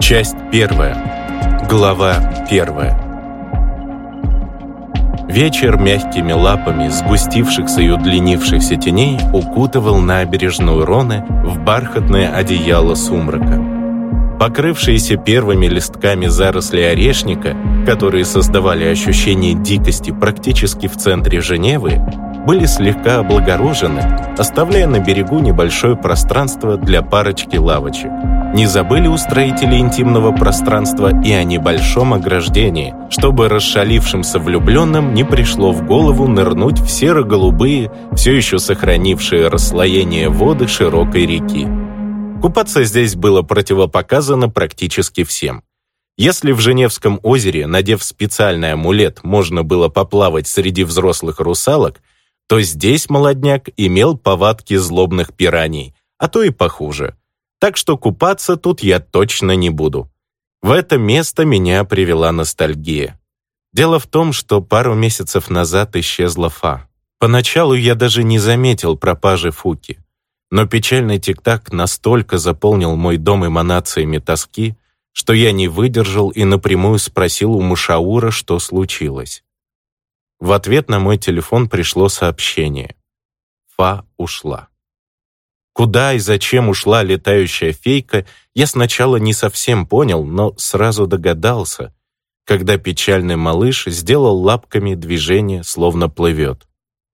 Часть 1. Глава 1. Вечер мягкими лапами сгустившихся и удлинившихся теней укутывал набережную Роны в бархатное одеяло сумрака. Покрывшиеся первыми листками заросли орешника, которые создавали ощущение дикости практически в центре Женевы, были слегка облагорожены, оставляя на берегу небольшое пространство для парочки лавочек. Не забыли устроители интимного пространства и о небольшом ограждении, чтобы расшалившимся влюбленным не пришло в голову нырнуть в серо-голубые, все еще сохранившие расслоение воды широкой реки. Купаться здесь было противопоказано практически всем. Если в Женевском озере, надев специальный амулет, можно было поплавать среди взрослых русалок, то здесь молодняк имел повадки злобных пираний, а то и похуже. Так что купаться тут я точно не буду. В это место меня привела ностальгия. Дело в том, что пару месяцев назад исчезла Фа. Поначалу я даже не заметил пропажи Фуки. Но печальный тик-так настолько заполнил мой дом эманациями тоски, что я не выдержал и напрямую спросил у Мушаура, что случилось. В ответ на мой телефон пришло сообщение. Фа ушла. Куда и зачем ушла летающая фейка, я сначала не совсем понял, но сразу догадался, когда печальный малыш сделал лапками движение, словно плывет.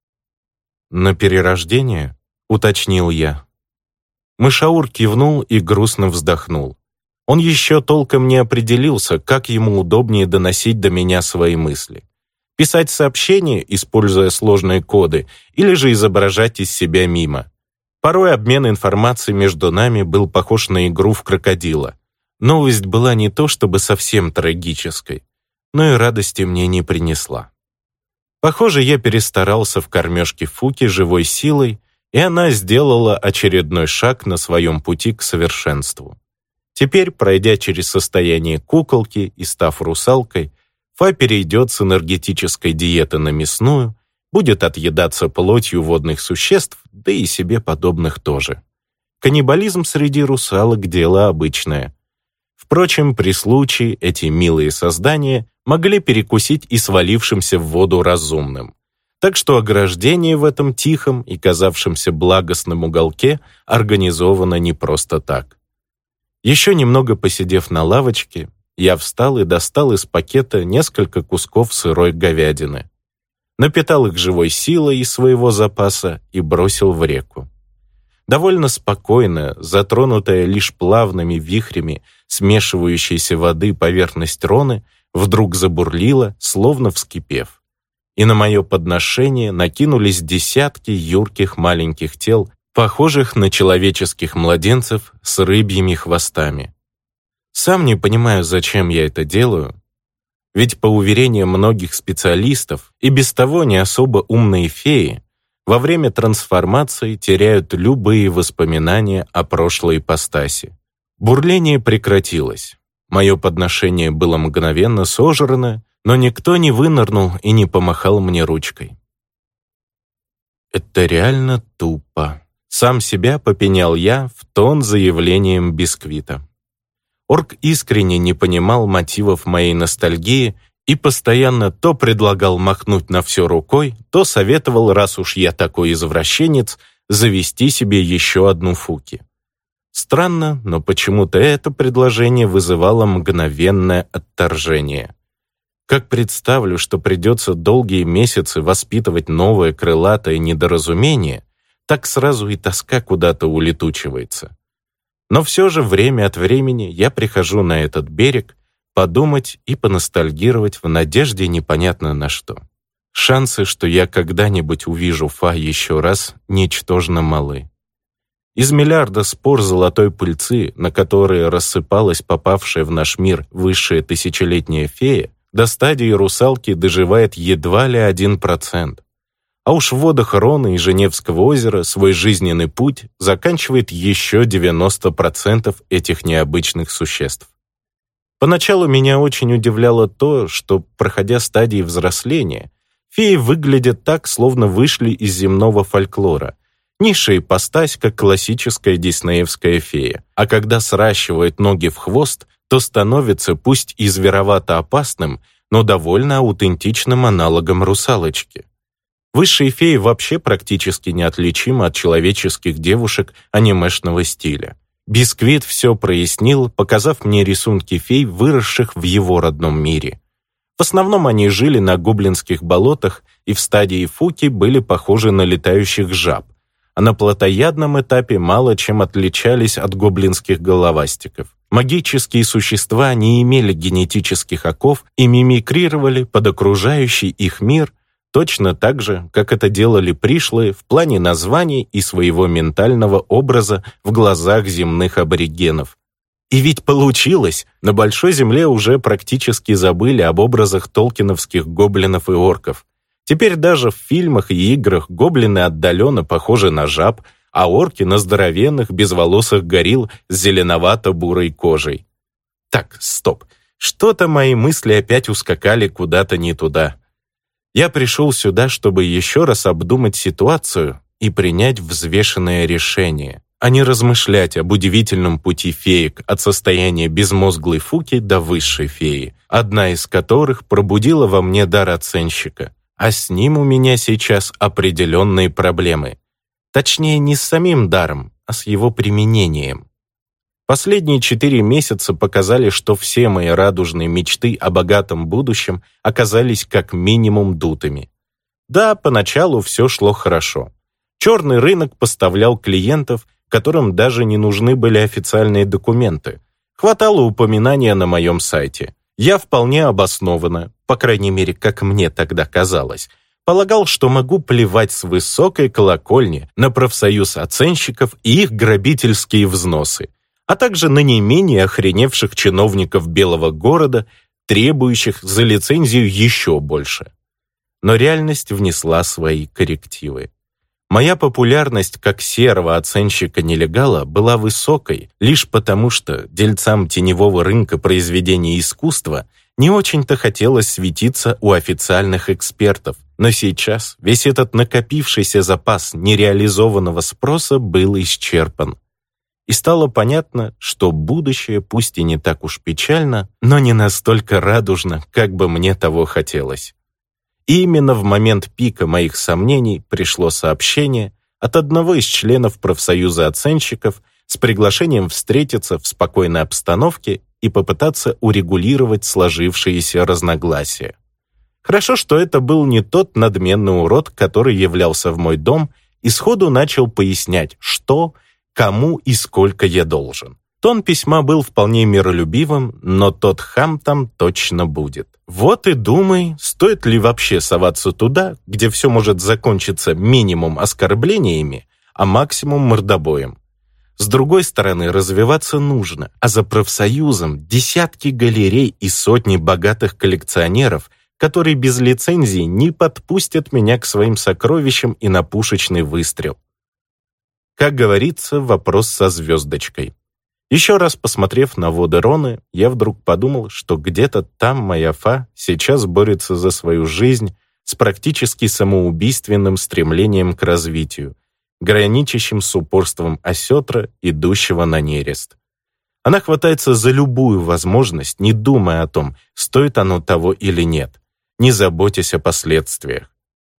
«На перерождение?» — уточнил я. Мышаур кивнул и грустно вздохнул. Он еще толком не определился, как ему удобнее доносить до меня свои мысли. Писать сообщения, используя сложные коды, или же изображать из себя мимо. Порой обмен информацией между нами был похож на игру в крокодила. Новость была не то чтобы совсем трагической, но и радости мне не принесла. Похоже, я перестарался в кормежке Фуки живой силой, и она сделала очередной шаг на своем пути к совершенству. Теперь, пройдя через состояние куколки и став русалкой, Фа перейдет с энергетической диеты на мясную, будет отъедаться плотью водных существ, да и себе подобных тоже. Каннибализм среди русалок – дело обычное. Впрочем, при случае эти милые создания могли перекусить и свалившимся в воду разумным. Так что ограждение в этом тихом и казавшемся благостном уголке организовано не просто так. Еще немного посидев на лавочке, я встал и достал из пакета несколько кусков сырой говядины. Напитал их живой силой из своего запаса и бросил в реку. Довольно спокойно, затронутая лишь плавными вихрями смешивающейся воды поверхность Роны, вдруг забурлила, словно вскипев. И на мое подношение накинулись десятки юрких маленьких тел, похожих на человеческих младенцев с рыбьими хвостами. Сам не понимаю, зачем я это делаю, ведь, по уверениям многих специалистов, и без того не особо умные феи во время трансформации теряют любые воспоминания о прошлой ипостаси. Бурление прекратилось. Мое подношение было мгновенно сожрано, но никто не вынырнул и не помахал мне ручкой. «Это реально тупо», — сам себя попенял я в тон заявлением бисквита. Орк искренне не понимал мотивов моей ностальгии и постоянно то предлагал махнуть на все рукой, то советовал, раз уж я такой извращенец, завести себе еще одну Фуки. Странно, но почему-то это предложение вызывало мгновенное отторжение. Как представлю, что придется долгие месяцы воспитывать новое крылатое недоразумение, так сразу и тоска куда-то улетучивается. Но все же время от времени я прихожу на этот берег подумать и поностальгировать в надежде непонятно на что. Шансы, что я когда-нибудь увижу Фа еще раз, ничтожно малы. Из миллиарда спор золотой пыльцы, на которые рассыпалась попавшая в наш мир высшая тысячелетняя фея, до стадии русалки доживает едва ли 1%. А уж в водах Роны и Женевского озера свой жизненный путь заканчивает еще 90% этих необычных существ. Поначалу меня очень удивляло то, что, проходя стадии взросления, феи выглядят так, словно вышли из земного фольклора. Низшая ипостась, как классическая диснеевская фея. А когда сращивают ноги в хвост, то становится пусть и зверовато опасным, но довольно аутентичным аналогом русалочки. Высшие феи вообще практически неотличимы от человеческих девушек анимешного стиля. Бисквит все прояснил, показав мне рисунки фей, выросших в его родном мире. В основном они жили на гоблинских болотах и в стадии фуки были похожи на летающих жаб, а на плотоядном этапе мало чем отличались от гоблинских головастиков. Магические существа не имели генетических оков и мимикрировали под окружающий их мир точно так же, как это делали пришлые в плане названий и своего ментального образа в глазах земных аборигенов. И ведь получилось! На Большой Земле уже практически забыли об образах толкиновских гоблинов и орков. Теперь даже в фильмах и играх гоблины отдаленно похожи на жаб, а орки на здоровенных, безволосых горилл с зеленовато-бурой кожей. Так, стоп. Что-то мои мысли опять ускакали куда-то не туда. Я пришел сюда, чтобы еще раз обдумать ситуацию и принять взвешенное решение, а не размышлять об удивительном пути феек от состояния безмозглой фуки до высшей феи, одна из которых пробудила во мне дар оценщика, а с ним у меня сейчас определенные проблемы. Точнее, не с самим даром, а с его применением. Последние 4 месяца показали, что все мои радужные мечты о богатом будущем оказались как минимум дутыми. Да, поначалу все шло хорошо. Черный рынок поставлял клиентов, которым даже не нужны были официальные документы. Хватало упоминания на моем сайте. Я вполне обоснованно, по крайней мере, как мне тогда казалось, полагал, что могу плевать с высокой колокольни на профсоюз оценщиков и их грабительские взносы, а также на не менее охреневших чиновников Белого города, требующих за лицензию еще больше. Но реальность внесла свои коррективы. Моя популярность как серого оценщика-нелегала была высокой лишь потому, что дельцам теневого рынка произведений искусства не очень-то хотелось светиться у официальных экспертов, но сейчас весь этот накопившийся запас нереализованного спроса был исчерпан. И стало понятно, что будущее пусть и не так уж печально, но не настолько радужно, как бы мне того хотелось. И именно в момент пика моих сомнений пришло сообщение от одного из членов профсоюза оценщиков с приглашением встретиться в спокойной обстановке и попытаться урегулировать сложившиеся разногласия. Хорошо, что это был не тот надменный урод, который являлся в мой дом и сходу начал пояснять, что, кому и сколько я должен. Тон письма был вполне миролюбивым, но тот хам там точно будет. Вот и думай, стоит ли вообще соваться туда, где все может закончиться минимум оскорблениями, а максимум мордобоем. С другой стороны, развиваться нужно, а за профсоюзом десятки галерей и сотни богатых коллекционеров, которые без лицензии не подпустят меня к своим сокровищам и на пушечный выстрел. Как говорится, вопрос со звездочкой. Еще раз посмотрев на воды Роны, я вдруг подумал, что где-то там моя Фа сейчас борется за свою жизнь с практически самоубийственным стремлением к развитию, граничащим с упорством осетра, идущего на нерест. Она хватается за любую возможность, не думая о том, стоит оно того или нет, не заботясь о последствиях.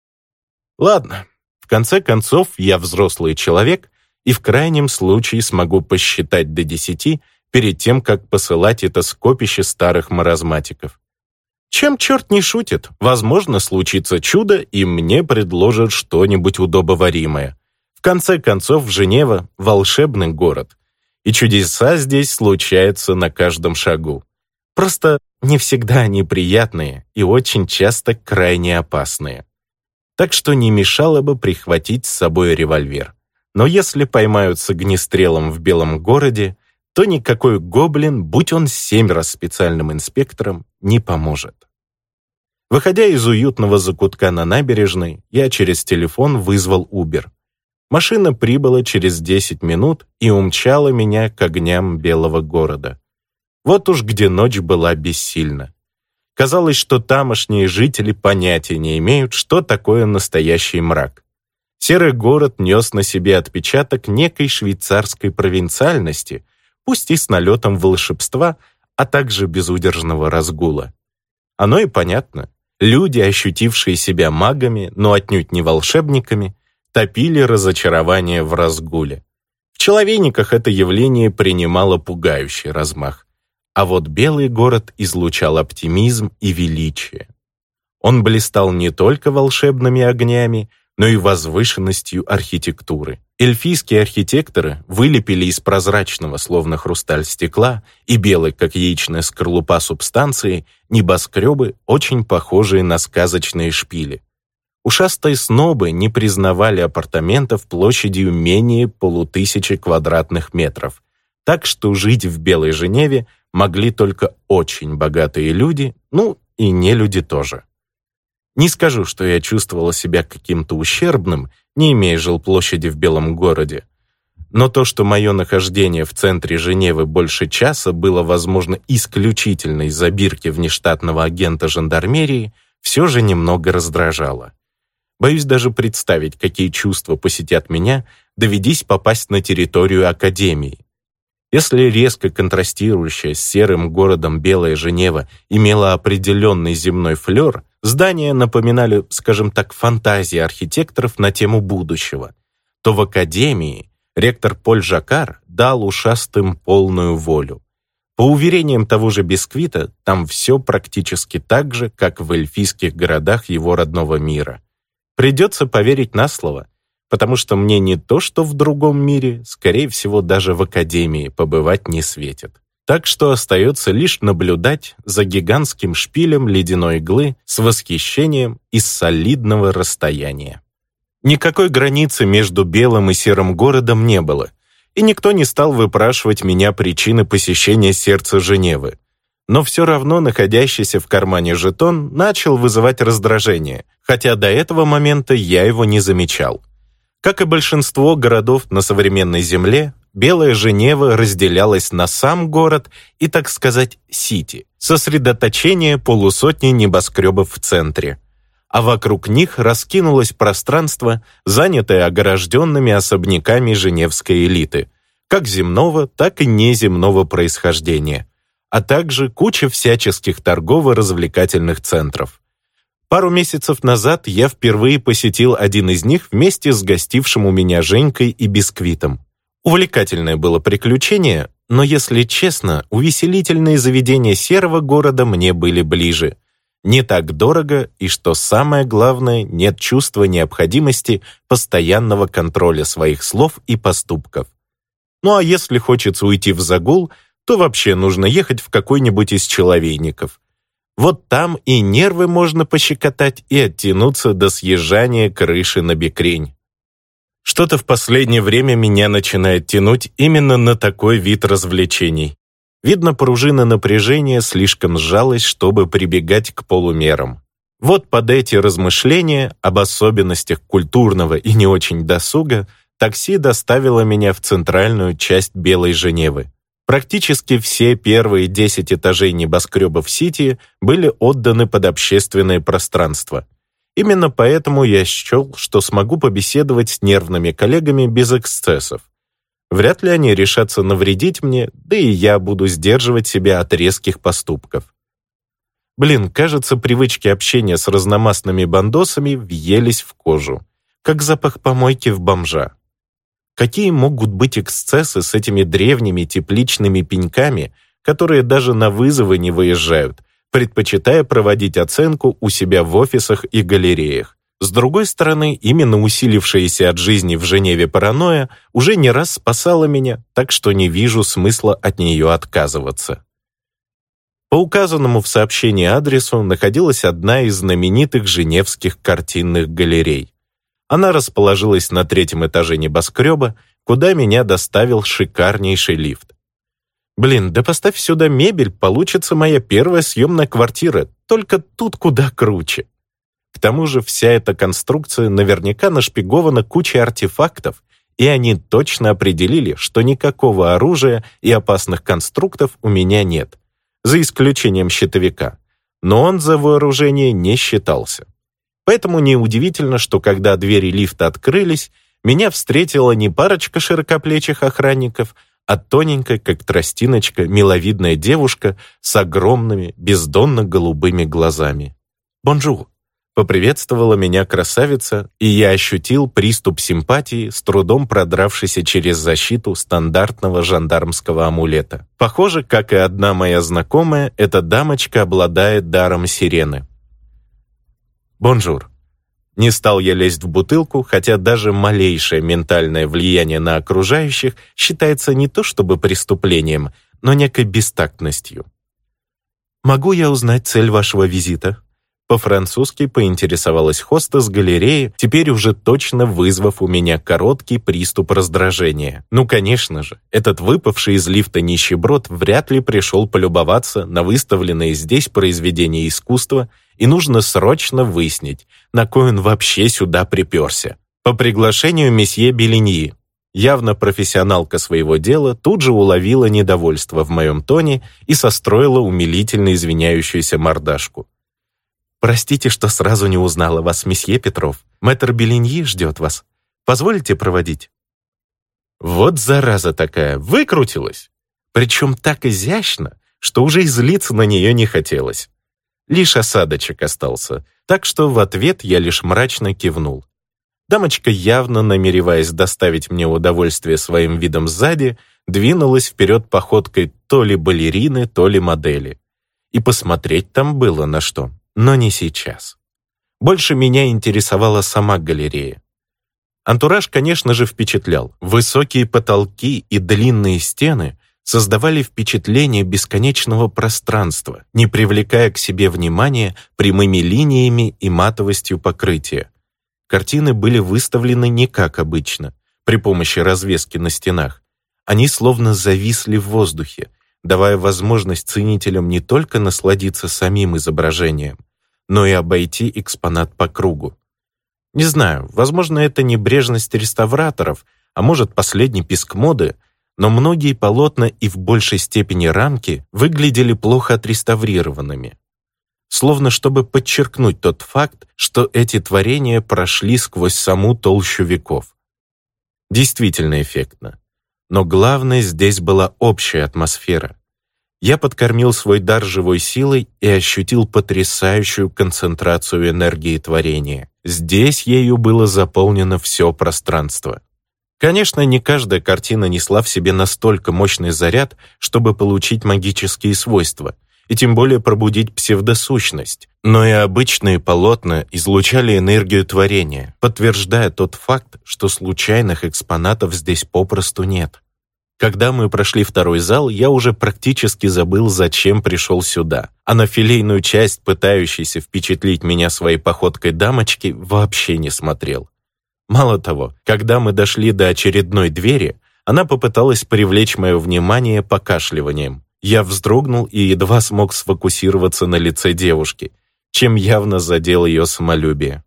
Ладно, в конце концов, я взрослый человек и в крайнем случае смогу посчитать до 10 перед тем, как посылать это скопище старых маразматиков. Чем черт не шутит, возможно, случится чудо, и мне предложат что-нибудь удобоваримое. В конце концов, Женева — волшебный город, и чудеса здесь случаются на каждом шагу. Просто не всегда они приятные и очень часто крайне опасные. Так что не мешало бы прихватить с собой револьвер. Но если поймают с огнестрелом в Белом городе, то никакой гоблин, будь он 7 раз специальным инспектором, не поможет. Выходя из уютного закутка на набережной, я через телефон вызвал Uber. Машина прибыла через 10 минут и умчала меня к огням Белого города. Вот уж где ночь была бессильна. Казалось, что тамошние жители понятия не имеют, что такое настоящий мрак. Серый город нес на себе отпечаток некой швейцарской провинциальности, пусть и с налетом волшебства, а также безудержного разгула. Оно и понятно. Люди, ощутившие себя магами, но отнюдь не волшебниками, топили разочарование в разгуле. В Человейниках это явление принимало пугающий размах, а вот Белый город излучал оптимизм и величие. Он блистал не только волшебными огнями, но и возвышенностью архитектуры. Эльфийские архитекторы вылепили из прозрачного, словно хрусталь, стекла и белой, как яичная скорлупа, субстанции небоскребы, очень похожие на сказочные шпили. Ушастые снобы не признавали апартаментов площадью менее 500 квадратных метров, так что жить в Белой Женеве могли только очень богатые люди, и не люди тоже. Не скажу, что я чувствовала себя каким-то ущербным, не имея жилплощади в Белом городе. Но то, что мое нахождение в центре Женевы больше часа было возможно исключительно из-за бирки внештатного агента жандармерии, все же немного раздражало. Боюсь даже представить, какие чувства посетят меня, доведись попасть на территорию Академии. Если резко контрастирующая с серым городом Белая Женева имела определенный земной флер, здания напоминали, скажем так, фантазии архитекторов на тему будущего, то в Академии ректор Поль Жаккар дал ушастым полную волю. По уверениям того же Бисквита, там все практически так же, как в эльфийских городах его родного мира. Придется поверить на слово, потому что мне не то, что в другом мире, скорее всего, даже в Академии побывать не светит. Так что остается лишь наблюдать за гигантским шпилем ледяной иглы с восхищением из солидного расстояния. Никакой границы между белым и серым городом не было, и никто не стал выпрашивать меня причины посещения сердца Женевы. Но все равно находящийся в кармане жетон начал вызывать раздражение, хотя до этого момента я его не замечал. Как и большинство городов на современной Земле, Белая Женева разделялась на сам город и, так сказать, сити, сосредоточение полусотни небоскребов в центре. А вокруг них раскинулось пространство, занятое огорожденными особняками женевской элиты, как земного, так и неземного происхождения, а также куча всяческих торгово-развлекательных центров. Пару месяцев назад я впервые посетил один из них вместе с гостившим у меня Женькой и Бисквитом. Увлекательное было приключение, но, если честно, увеселительные заведения серого города мне были ближе. Не так дорого и, что самое главное, нет чувства необходимости постоянного контроля своих слов и поступков. Ну а если хочется уйти в загул, то вообще нужно ехать в какой-нибудь из Человейников. Вот там и нервы можно пощекотать и оттянуться до съезжания крыши на бекрень. Что-то в последнее время меня начинает тянуть именно на такой вид развлечений. Видно, пружина напряжения слишком сжалась, чтобы прибегать к полумерам. Вот под эти размышления об особенностях культурного и не очень досуга такси доставило меня в центральную часть Белой Женевы. Практически все первые 10 этажей небоскребов Сити были отданы под общественное пространство. Именно поэтому я счел, что смогу побеседовать с нервными коллегами без эксцессов. Вряд ли они решатся навредить мне, да и я буду сдерживать себя от резких поступков. Кажется, привычки общения с разномастными бандосами въелись в кожу, как запах помойки в бомжа. Какие могут быть эксцессы с этими древними тепличными пеньками, которые даже на вызовы не выезжают, предпочитая проводить оценку у себя в офисах и галереях? С другой стороны, именно усилившаяся от жизни в Женеве паранойя уже не раз спасала меня, так что не вижу смысла от нее отказываться. По указанному в сообщении адресу находилась одна из знаменитых женевских картинных галерей. Она расположилась на 3-м этаже небоскреба, куда меня доставил шикарнейший лифт. Да поставь сюда мебель, получится моя первая съемная квартира, только тут куда круче. К тому же вся эта конструкция наверняка нашпигована кучей артефактов, и они точно определили, что никакого оружия и опасных конструктов у меня нет, за исключением щитовика. Но он за вооружение не считался. Поэтому неудивительно, что когда двери лифта открылись, меня встретила не парочка широкоплечих охранников, а тоненькая, как тростиночка, миловидная девушка с огромными, бездонно-голубыми глазами. «Бонжур!» — поприветствовала меня красавица, и я ощутил приступ симпатии, с трудом продравшийся через защиту стандартного жандармского амулета. Похоже, как и одна моя знакомая, эта дамочка обладает даром сирены. «Бонжур!» Не стал я лезть в бутылку, хотя даже малейшее ментальное влияние на окружающих считается не то чтобы преступлением, но некой бестактностью. «Могу я узнать цель вашего визита?» По-французски поинтересовалась хостес галереи, теперь уже точно вызвав у меня короткий приступ раздражения. Ну, конечно же, этот выпавший из лифта нищеброд вряд ли пришел полюбоваться на выставленные здесь произведения искусства, и нужно срочно выяснить, на кой он вообще сюда приперся. По приглашению месье Белиньи. Явно профессионалка своего дела тут же уловила недовольство в моем тоне и состроила умилительно извиняющуюся мордашку. «Простите, что сразу не узнала вас, месье Петров. Мэтр Белиньи ждет вас. Позволите проводить?» Вот зараза такая, выкрутилась. Причем так изящно, что уже и злиться на нее не хотелось. Лишь осадочек остался, так что в ответ я лишь мрачно кивнул. Дамочка, явно намереваясь доставить мне удовольствие своим видом сзади, двинулась вперед походкой то ли балерины, то ли модели. И посмотреть там было на что. Но не сейчас. Больше меня интересовала сама галерея. Антураж, конечно же, впечатлял. Высокие потолки и длинные стены создавали впечатление бесконечного пространства, не привлекая к себе внимания прямыми линиями и матовостью покрытия. Картины были выставлены не как обычно, при помощи развески на стенах. Они словно зависли в воздухе, давая возможность ценителям не только насладиться самим изображением, но и обойти экспонат по кругу. Не знаю, возможно, это небрежность реставраторов, а может, последний писк моды, но многие полотна и в большей степени рамки выглядели плохо отреставрированными. Словно чтобы подчеркнуть тот факт, что эти творения прошли сквозь саму толщу веков. Действительно эффектно. Но главное, здесь была общая атмосфера. Я подкормил свой дар живой силой и ощутил потрясающую концентрацию энергии творения. Здесь ею было заполнено все пространство. Конечно, не каждая картина несла в себе настолько мощный заряд, чтобы получить магические свойства, и тем более пробудить псевдосущность. Но и обычные полотна излучали энергию творения, подтверждая тот факт, что случайных экспонатов здесь попросту нет. Когда мы прошли второй зал, я уже практически забыл, зачем пришел сюда, а на филейную часть, пытающейся впечатлить меня своей походкой дамочки, вообще не смотрел. Мало того, когда мы дошли до очередной двери, она попыталась привлечь мое внимание покашливанием. Я вздрогнул и едва смог сфокусироваться на лице девушки, чем явно задел ее самолюбие.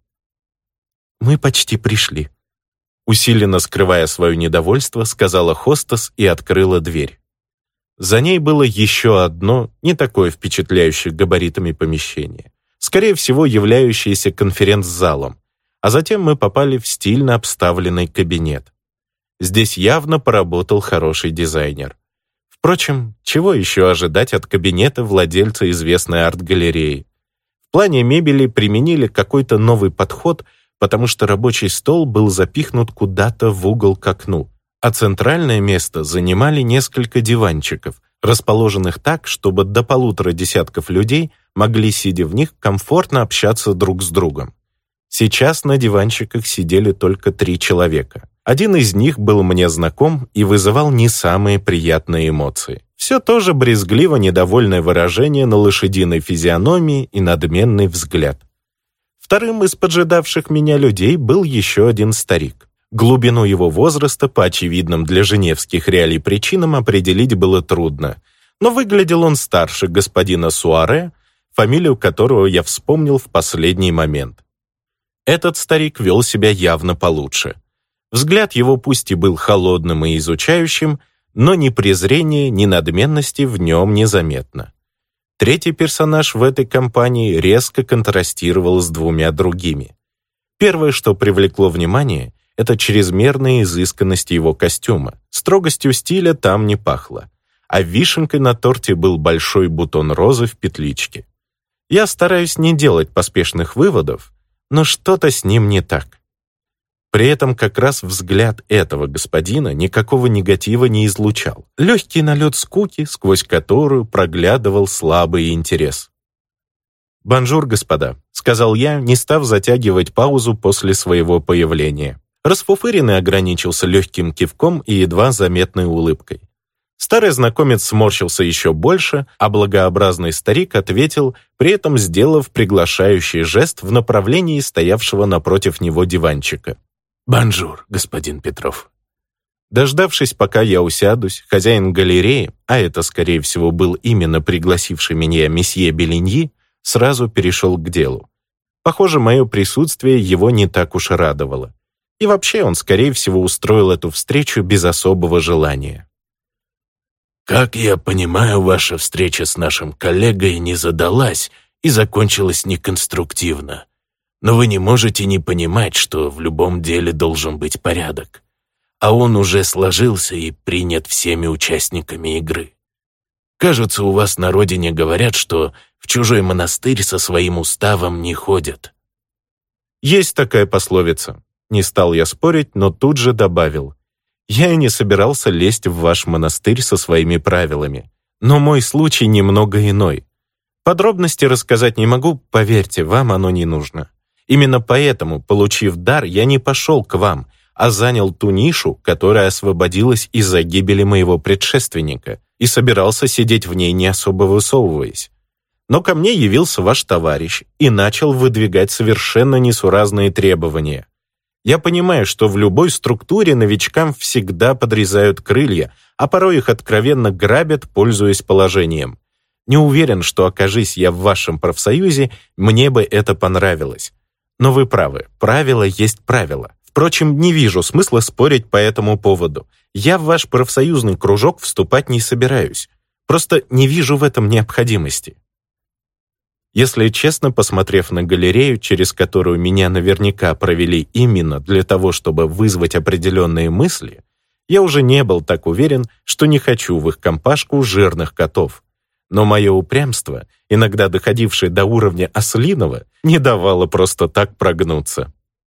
«Мы почти пришли», — усиленно скрывая свое недовольство, сказала хостес и открыла дверь. За ней было еще одно, не такое впечатляющее габаритами помещение, скорее всего, являющееся конференц-залом, а затем мы попали в стильно обставленный кабинет. Здесь явно поработал хороший дизайнер. Впрочем, чего еще ожидать от кабинета владельца известной арт-галереи? В плане мебели применили какой-то новый подход, потому что рабочий стол был запихнут куда-то в угол к окну, а центральное место занимали несколько диванчиков, расположенных так, чтобы до 1,5 десятков людей могли, сидя в них, комфортно общаться друг с другом. Сейчас на диванчиках сидели только 3 человека. Один из них был мне знаком и вызывал не самые приятные эмоции. Все тоже брезгливо недовольное выражение на лошадиной физиономии и надменный взгляд. Вторым из поджидавших меня людей был еще один старик. Глубину его возраста по очевидным для женевских реалий причинам определить было трудно, но выглядел он старше господина Суаре, фамилию которого я вспомнил в последний момент. Этот старик вел себя явно получше. Взгляд его пусть и был холодным и изучающим, но ни презрения, ни надменности в нем незаметно. Третий персонаж в этой компании резко контрастировал с 2 другими. Первое, что привлекло внимание, это чрезмерная изысканность его костюма. Строгостью стиля там не пахло. А вишенкой на торте был большой бутон розы в петличке. Я стараюсь не делать поспешных выводов, но что-то с ним не так. При этом как раз взгляд этого господина никакого негатива не излучал. Легкий налет скуки, сквозь которую проглядывал слабый интерес. «Бонжур, господа», — сказал я, не став затягивать паузу после своего появления. Расфуфыренный ограничился легким кивком и едва заметной улыбкой. Старый знакомец сморщился еще больше, а благообразный старик ответил, при этом сделав приглашающий жест в направлении стоявшего напротив него диванчика. «Бонжур, господин Петров». Дождавшись, пока я усядусь, хозяин галереи, а это, скорее всего, был именно пригласивший меня месье Белиньи, сразу перешел к делу. Похоже, мое присутствие его не так уж и радовало. И вообще он, скорее всего, устроил эту встречу без особого желания. «Как я понимаю, ваша встреча с нашим коллегой не задалась и закончилась неконструктивно. Но вы не можете не понимать, что в любом деле должен быть порядок. А он уже сложился и принят всеми участниками игры. Кажется, у вас на родине говорят, что в чужой монастырь со своим уставом не ходят». Есть такая пословица. Не стал я спорить, но тут же добавил. Я и не собирался лезть в ваш монастырь со своими правилами. Но мой случай немного иной. Подробности рассказать не могу, поверьте, вам оно не нужно. Именно поэтому, получив дар, я не пошел к вам, а занял ту нишу, которая освободилась из-за гибели моего предшественника, и собирался сидеть в ней, не особо высовываясь. Но ко мне явился ваш товарищ и начал выдвигать совершенно несуразные требования. Я понимаю, что в любой структуре новичкам всегда подрезают крылья, а порой их откровенно грабят, пользуясь положением. Не уверен, что, окажись я в вашем профсоюзе, мне бы это понравилось. Но вы правы, правило есть правило. Впрочем, не вижу смысла спорить по этому поводу. Я в ваш профсоюзный кружок вступать не собираюсь. Просто не вижу в этом необходимости. Если честно, посмотрев на галерею, через которую меня наверняка провели именно для того, чтобы вызвать определенные мысли, я уже не был так уверен, что не хочу в их компашку жирных котов. Но мое упрямство, иногда доходившее до уровня ослиного, не давало просто так прогнуться.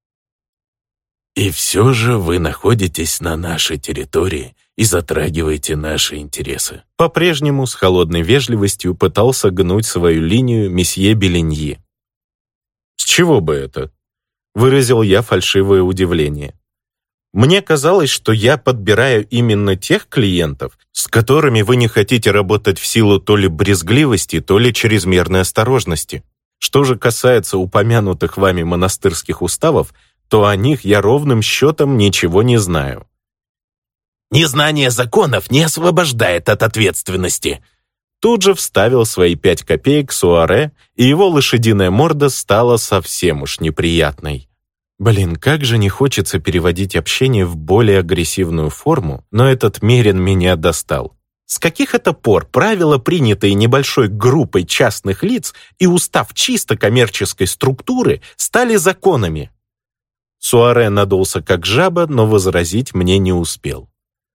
«И все же вы находитесь на нашей территории и затрагиваете наши интересы». По-прежнему с холодной вежливостью пытался гнуть свою линию месье Белиньи. «С чего бы это?» — выразил я фальшивое удивление. «Мне казалось, что я подбираю именно тех клиентов, с которыми вы не хотите работать в силу то ли брезгливости, то ли чрезмерной осторожности. Что же касается упомянутых вами монастырских уставов, то о них я ровным счетом ничего не знаю». «Незнание законов не освобождает от ответственности». Тут же вставил свои 5 копеек Суаре, и его лошадиная морда стала совсем уж неприятной. Блин, как же не хочется переводить общение в более агрессивную форму, но этот Мерин меня достал. С каких это пор правила, принятые небольшой группой частных лиц и устав чисто коммерческой структуры, стали законами? Суаре надулся как жаба, но возразить мне не успел.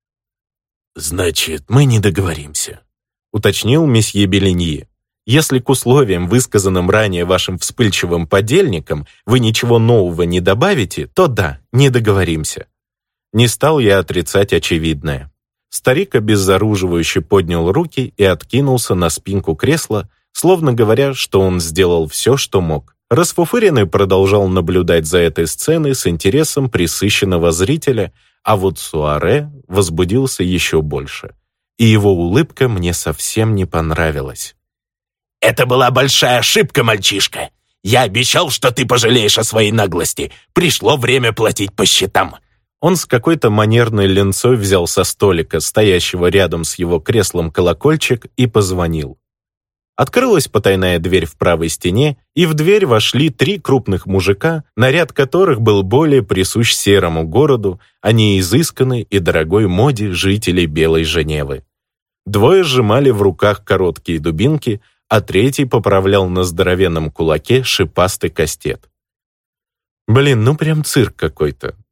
«Значит, мы не договоримся», — уточнил месье Белиньи. «Если к условиям, высказанным ранее вашим вспыльчивым подельникам, вы ничего нового не добавите, то да, не договоримся». Не стал я отрицать очевидное. Старик обезоруживающе поднял руки и откинулся на спинку кресла, словно говоря, что он сделал все, что мог. Расфуфыренный продолжал наблюдать за этой сценой с интересом пресыщенного зрителя, а вот Суаре возбудился еще больше. И его улыбка мне совсем не понравилась. «Это была большая ошибка, мальчишка. Я обещал, что ты пожалеешь о своей наглости. Пришло время платить по счетам». Он с какой-то манерной ленцой взял со столика, стоящего рядом с его креслом, колокольчик и позвонил. Открылась потайная дверь в правой стене, и в дверь вошли 3 крупных мужика, наряд которых был более присущ серому городу, а не изысканной и дорогой моде жителей Белой Женевы. 2 сжимали в руках короткие дубинки, а 3 поправлял на здоровенном кулаке шипастый кастет. Блин, ну прям цирк какой-то.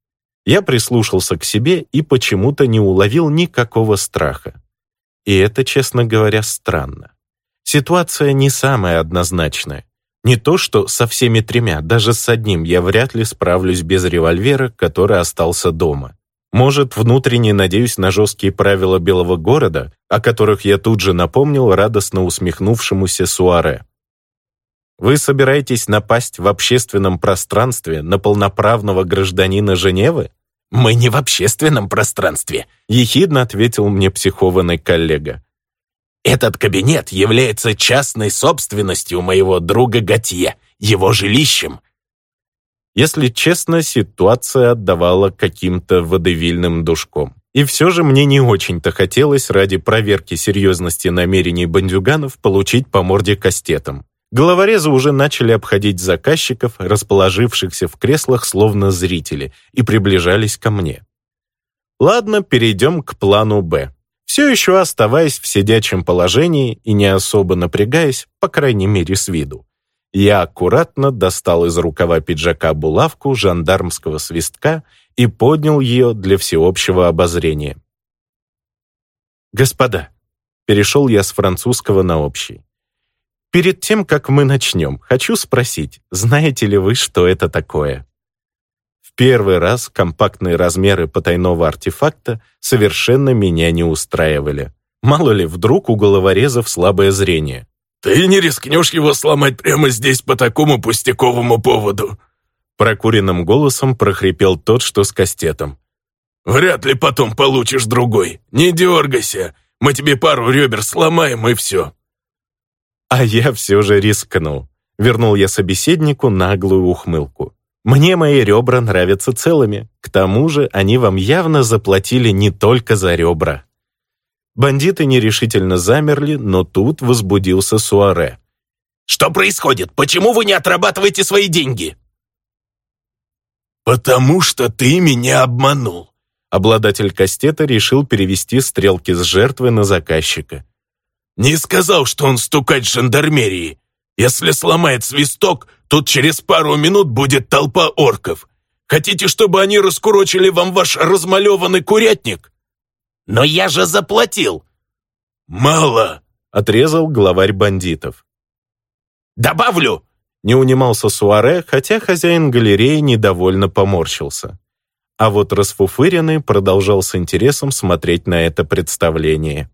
Я прислушался к себе и почему-то не уловил никакого страха. И это, честно говоря, странно. Ситуация не самая однозначная. Не то, что со всеми тремя, даже с одним я вряд ли справлюсь без револьвера, который остался дома. Может, внутренне надеюсь на жесткие правила Белого города, о которых я тут же напомнил радостно усмехнувшемуся Суаре. Вы собираетесь напасть в общественном пространстве на полноправного гражданина Женевы? «Мы не в общественном пространстве», — ехидно ответил мне психованный коллега. «Этот кабинет является частной собственностью моего друга Готье, его жилищем». Если честно, ситуация отдавала каким-то водевильным душком. И все же мне не очень-то хотелось ради проверки серьезности намерений бандюганов получить по морде кастетом. Головорезы уже начали обходить заказчиков, расположившихся в креслах словно зрители, и приближались ко мне. Ладно, перейдем к плану «Б». Все еще оставаясь в сидячем положении и не особо напрягаясь, по крайней мере с виду, я аккуратно достал из рукава пиджака булавку жандармского свистка и поднял ее для всеобщего обозрения. «Господа», — перешел я с французского на общий, «перед тем, как мы начнем, хочу спросить, знаете ли вы, что это такое?» В первый раз компактные размеры потайного артефакта совершенно меня не устраивали. Мало ли, вдруг у головорезов слабое зрение. «Ты не рискнешь его сломать прямо здесь по такому пустяковому поводу?» Прокуренным голосом прохрипел тот, что с кастетом. «Вряд ли потом получишь другой. Не дергайся. Мы тебе пару ребер сломаем, и все». А я все же рискнул. Вернул я собеседнику наглую ухмылку. Мне мои ребра нравятся целыми. К тому же они вам явно заплатили не только за ребра. Бандиты нерешительно замерли, но тут возбудился Суаре. «Что происходит? Почему вы не отрабатываете свои деньги?» «Потому что ты меня обманул». Обладатель кастета решил перевести стрелки с жертвы на заказчика. «Не сказал, что он стукач жандармерии. Если сломает свисток, тут через пару минут будет толпа орков. Хотите, чтобы они раскурочили вам ваш размалеванный курятник?» «Но я же заплатил!» «Мало!» — отрезал главарь бандитов. «Добавлю!» — не унимался Суаре, хотя хозяин галереи недовольно поморщился. А вот расфуфыренный продолжал с интересом смотреть на это представление.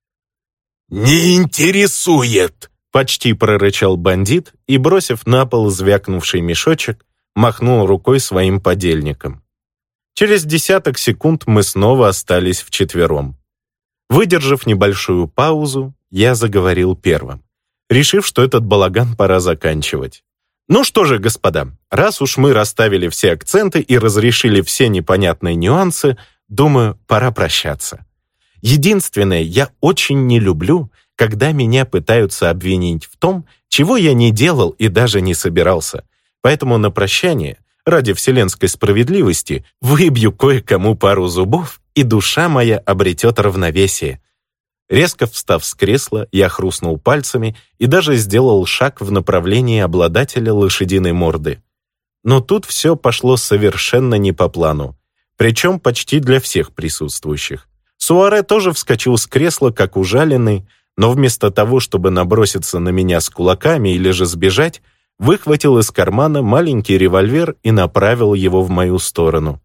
«Не интересует!» — почти прорычал бандит и, бросив на пол звякнувший мешочек, махнул рукой своим подельникам. Через десяток секунд мы снова остались вчетвером. Выдержав небольшую паузу, я заговорил первым, решив, что этот балаган пора заканчивать. Ну что же, господа, раз уж мы расставили все акценты и разрешили все непонятные нюансы, думаю, пора прощаться. Единственное, я очень не люблю, когда меня пытаются обвинить в том, чего я не делал и даже не собирался. Поэтому на прощание, ради вселенской справедливости, выбью кое-кому пару зубов, и душа моя обретет равновесие. Резко встав с кресла, я хрустнул пальцами и даже сделал шаг в направлении обладателя лошадиной морды. Но тут все пошло совершенно не по плану, причем почти для всех присутствующих. Суаре тоже вскочил с кресла, как ужаленный, но вместо того, чтобы наброситься на меня с кулаками или же сбежать, выхватил из кармана маленький револьвер и направил его в мою сторону.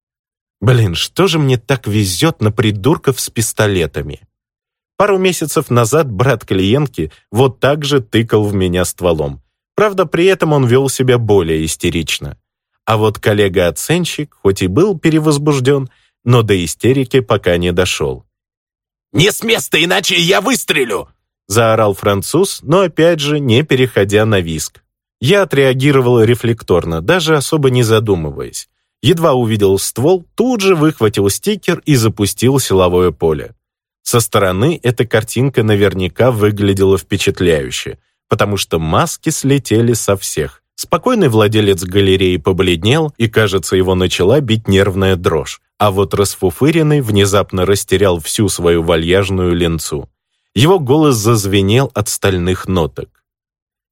Блин, что же мне так везет на придурков с пистолетами? Пару месяцев назад брат клиентки вот так же тыкал в меня стволом. Правда, при этом он вел себя более истерично. А вот коллега-оценщик, хоть и был перевозбужден, но до истерики пока не дошел. «Не с места, иначе я выстрелю!» заорал француз, но опять же не переходя на визг. Я отреагировал рефлекторно, даже особо не задумываясь. Едва увидел ствол, тут же выхватил стикер и запустил силовое поле. Со стороны эта картинка наверняка выглядела впечатляюще, потому что маски слетели со всех. Спокойный владелец галереи побледнел, и, кажется, его начала бить нервная дрожь, а вот расфуфыренный внезапно растерял всю свою вальяжную ленцу. Его голос зазвенел от стальных ноток.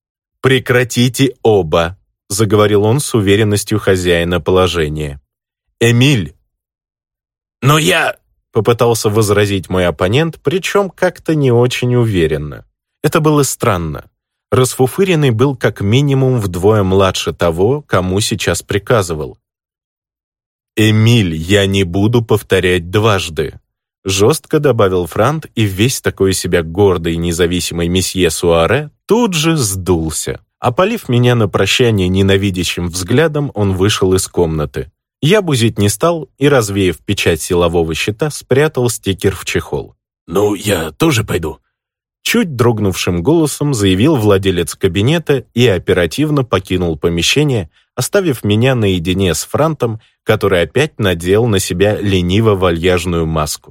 «Прекратите оба!» — заговорил он с уверенностью хозяина положения. Эмиль!» «Но я...» — попытался возразить мой оппонент, причем как-то не очень уверенно. Это было странно. Расфуфыренный был как минимум вдвое младше того, кому сейчас приказывал. «Эмиль, я не буду повторять дважды», — жестко добавил Франт, и весь такой себя гордый и независимый месье Суаре тут же сдулся. Опалив меня на прощание ненавидящим взглядом, он вышел из комнаты. Я бузить не стал и, развеяв печать силового щита, спрятал стикер в чехол. «Ну, я тоже пойду», — чуть дрогнувшим голосом заявил владелец кабинета и оперативно покинул помещение, оставив меня наедине с Франтом, который опять надел на себя лениво-вальяжную маску.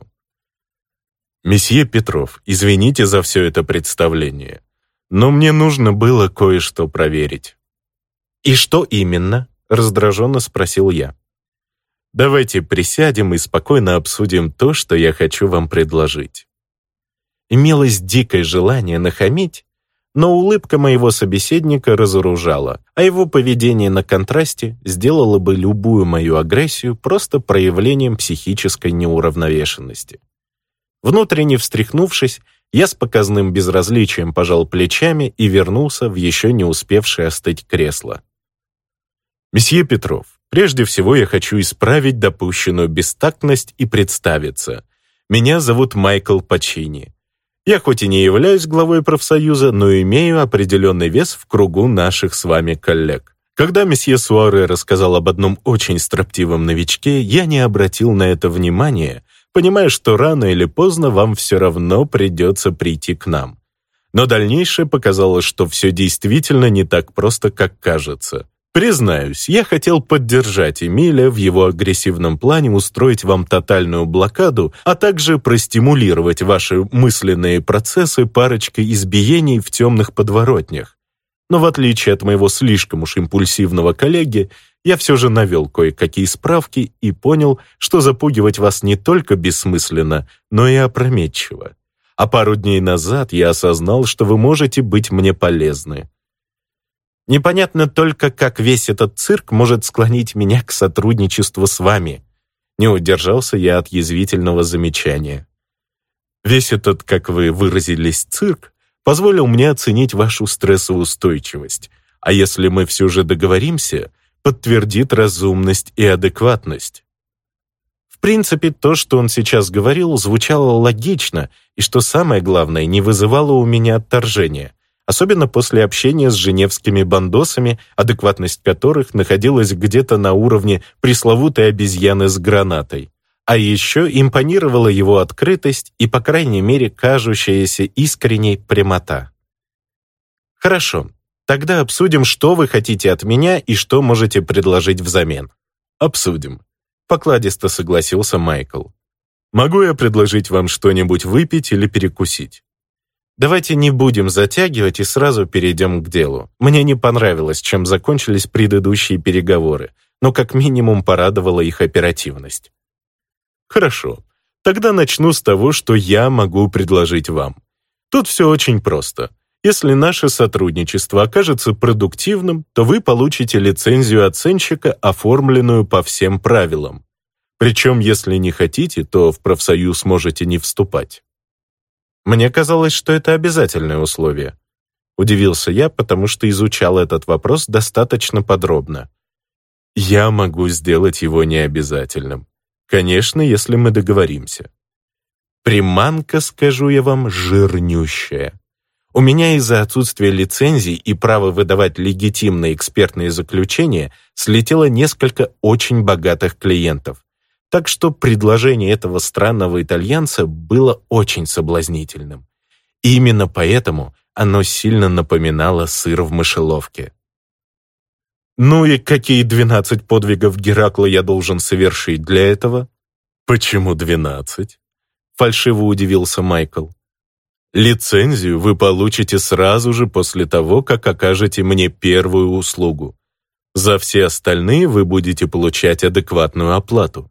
«Месье Петров, извините за все это представление, но мне нужно было кое-что проверить». «И что именно?» — раздраженно спросил я. «Давайте присядем и спокойно обсудим то, что я хочу вам предложить». Имелось дикое желание нахамить, но улыбка моего собеседника разоружала, а его поведение на контрасте сделало бы любую мою агрессию просто проявлением психической неуравновешенности. Внутренне встряхнувшись, я с показным безразличием пожал плечами и вернулся в еще не успевшее остыть кресло. «Месье Петров, прежде всего я хочу исправить допущенную бестактность и представиться. Меня зовут Майкл Пачини. Я хоть и не являюсь главой профсоюза, но имею определенный вес в кругу наших с вами коллег. Когда месье Суаре рассказал об одном очень строптивом новичке, я не обратил на это внимания, понимая, что рано или поздно вам все равно придется прийти к нам. Но дальнейшее показало, что все действительно не так просто, как кажется. Признаюсь, я хотел поддержать Эмиля в его агрессивном плане устроить вам тотальную блокаду, а также простимулировать ваши мысленные процессы парочкой избиений в темных подворотнях. Но в отличие от моего слишком уж импульсивного коллеги, я все же навел кое-какие справки и понял, что запугивать вас не только бессмысленно, но и опрометчиво. А пару дней назад я осознал, что вы можете быть мне полезны. Непонятно только, как весь этот цирк может склонить меня к сотрудничеству с вами. Не удержался я от язвительного замечания. Весь этот, как вы выразились, цирк позволил мне оценить вашу стрессоустойчивость, а если мы все же договоримся, подтвердит разумность и адекватность. В принципе, то, что он сейчас говорил, звучало логично, и, что самое главное, не вызывало у меня отторжения. Особенно после общения с женевскими бандосами, адекватность которых находилась где-то на уровне пресловутой обезьяны с гранатой. А еще импонировала его открытость и, по крайней мере, кажущаяся искренней прямота. Хорошо, тогда обсудим, что вы хотите от меня и что можете предложить взамен. Обсудим. Покладисто согласился Майкл. Могу я предложить вам что-нибудь выпить или перекусить? Давайте не будем затягивать и сразу перейдем к делу. Мне не понравилось, чем закончились предыдущие переговоры, но как минимум порадовала их оперативность. Хорошо, тогда начну с того, что я могу предложить вам. Тут все очень просто. Если наше сотрудничество окажется продуктивным, то вы получите лицензию оценщика, оформленную по всем правилам. Причем, если не хотите, то в профсоюз можете не вступать. Мне казалось, что это обязательное условие. Удивился я, потому что изучал этот вопрос достаточно подробно. Я могу сделать его необязательным. Конечно, если мы договоримся. Приманка, скажу я вам, жирнющая. У меня из-за отсутствия лицензий и права выдавать легитимные экспертные заключения слетело несколько очень богатых клиентов. Так что предложение этого странного итальянца было очень соблазнительным. И именно поэтому оно сильно напоминало сыр в мышеловке. Ну и какие 12 подвигов Геракла я должен совершить для этого? Почему 12? Фальшиво удивился Майкл. Лицензию вы получите сразу же после того, как окажете мне первую услугу. За все остальные вы будете получать адекватную оплату.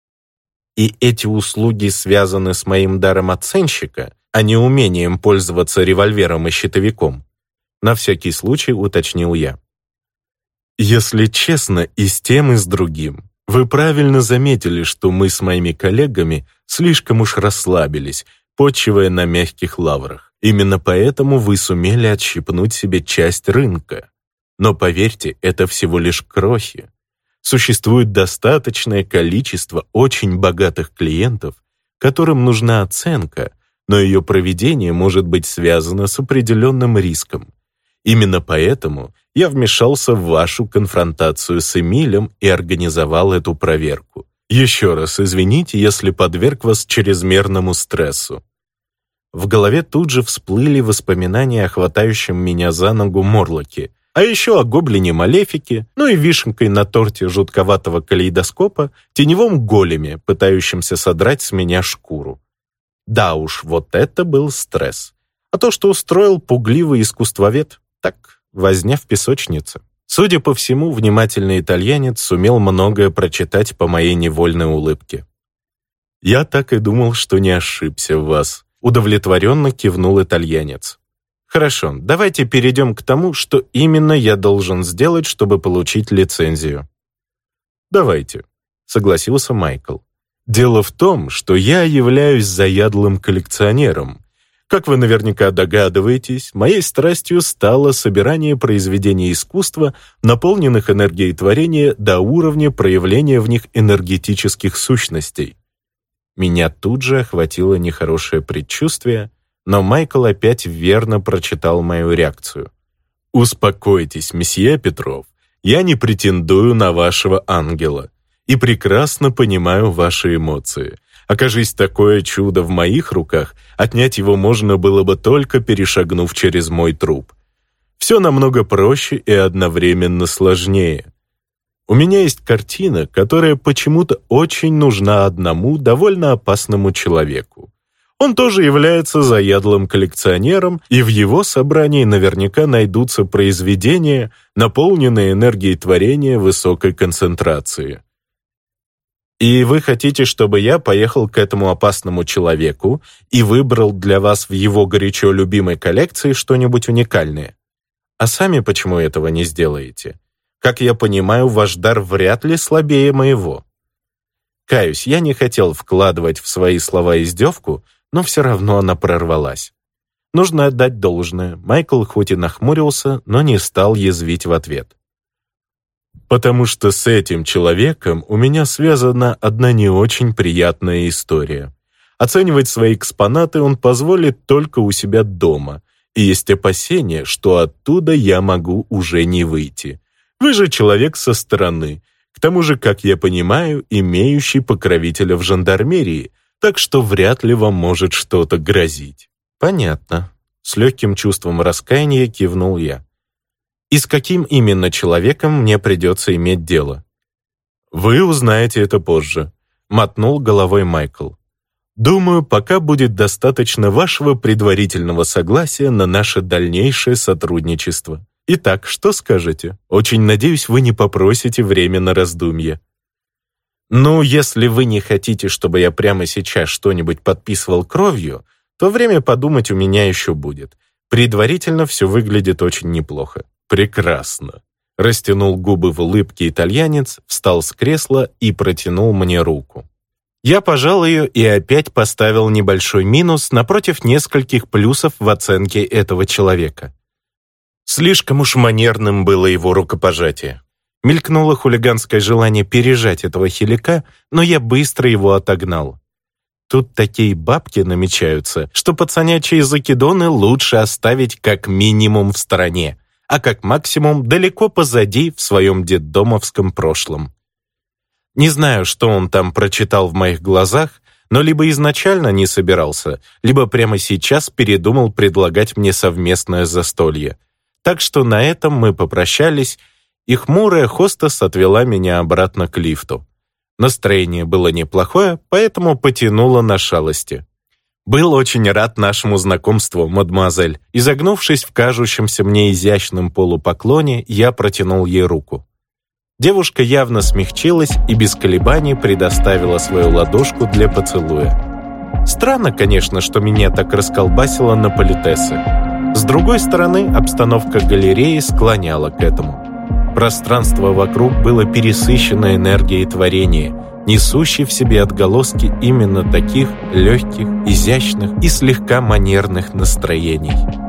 И эти услуги связаны с моим даром оценщика, а не умением пользоваться револьвером и щитовиком. На всякий случай уточнил я. Если честно, и с тем, и с другим. Вы правильно заметили, что мы с моими коллегами слишком уж расслабились, почивая на мягких лаврах. Именно поэтому вы сумели отщипнуть себе часть рынка. Но поверьте, это всего лишь крохи. Существует достаточное количество очень богатых клиентов, которым нужна оценка, но ее проведение может быть связано с определенным риском. Именно поэтому я вмешался в вашу конфронтацию с Эмилем и организовал эту проверку. Еще раз извините, если подверг вас чрезмерному стрессу. В голове тут же всплыли воспоминания о хватающем меня за ногу Морлоке, а еще о гоблине-малефике, ну и вишенкой на торте жутковатого калейдоскопа, теневом големе, пытающемся содрать с меня шкуру. Да уж, вот это был стресс. А то, что устроил пугливый искусствовед, так, возня в песочнице. Судя по всему, внимательный итальянец сумел многое прочитать по моей невольной улыбке. «Я так и думал, что не ошибся в вас», — удовлетворенно кивнул итальянец. «Хорошо, давайте перейдем к тому, что именно я должен сделать, чтобы получить лицензию». «Давайте», — согласился Майкл. «Дело в том, что я являюсь заядлым коллекционером. Как вы наверняка догадываетесь, моей страстью стало собирание произведений искусства, наполненных энергией творения до уровня проявления в них энергетических сущностей». Меня тут же охватило нехорошее предчувствие, но Майкл опять верно прочитал мою реакцию. «Успокойтесь, месье Петров, я не претендую на вашего ангела и прекрасно понимаю ваши эмоции. Окажись такое чудо в моих руках, отнять его можно было бы только перешагнув через мой труп. Все намного проще и одновременно сложнее. У меня есть картина, которая почему-то очень нужна одному довольно опасному человеку. Он тоже является заядлым коллекционером, и в его собрании наверняка найдутся произведения, наполненные энергией творения высокой концентрации. И вы хотите, чтобы я поехал к этому опасному человеку и выбрал для вас в его горячо любимой коллекции что-нибудь уникальное? А сами почему этого не сделаете? Как я понимаю, ваш дар вряд ли слабее моего. Каюсь, я не хотел вкладывать в свои слова издевку, но все равно она прорвалась. Нужно отдать должное. Майкл хоть и нахмурился, но не стал язвить в ответ. Потому что с этим человеком у меня связана одна не очень приятная история. Оценивать свои экспонаты он позволит только у себя дома, и есть опасения, что оттуда я могу уже не выйти. Вы же человек со стороны, к тому же, как я понимаю, имеющий покровителя в жандармерии, так что вряд ли вам может что-то грозить». «Понятно», — с легким чувством раскаяния кивнул я. «И с каким именно человеком мне придется иметь дело?» «Вы узнаете это позже», — мотнул головой Майкл. «Думаю, пока будет достаточно вашего предварительного согласия на наше дальнейшее сотрудничество. Итак, что скажете? Очень надеюсь, вы не попросите время на раздумье». «Ну, если вы не хотите, чтобы я прямо сейчас что-нибудь подписывал кровью, то время подумать у меня еще будет. Предварительно все выглядит очень неплохо». «Прекрасно», — растянул губы в улыбке итальянец, встал с кресла и протянул мне руку. Я пожал ее и опять поставил небольшой минус напротив нескольких плюсов в оценке этого человека. Слишком уж манерным было его рукопожатие. Мелькнуло хулиганское желание пережать этого хилика, но я быстро его отогнал. Тут такие бабки намечаются, что пацанячьи закидоны лучше оставить как минимум в стороне, а как максимум далеко позади в своем детдомовском прошлом. Не знаю, что он там прочитал в моих глазах, но либо изначально не собирался, либо прямо сейчас передумал предлагать мне совместное застолье. Так что на этом мы попрощались, и хмурая хостес отвела меня обратно к лифту. Настроение было неплохое, поэтому потянуло на шалости. «Был очень рад нашему знакомству, мадемуазель». Изогнувшись в кажущемся мне изящном полупоклоне, я протянул ей руку. Девушка явно смягчилась и без колебаний предоставила свою ладошку для поцелуя. Странно, конечно, что меня так расколбасило на политессы. С другой стороны, обстановка галереи склоняла к этому. Пространство вокруг было пересыщено энергией творения, несущей в себе отголоски именно таких легких, изящных и слегка манерных настроений.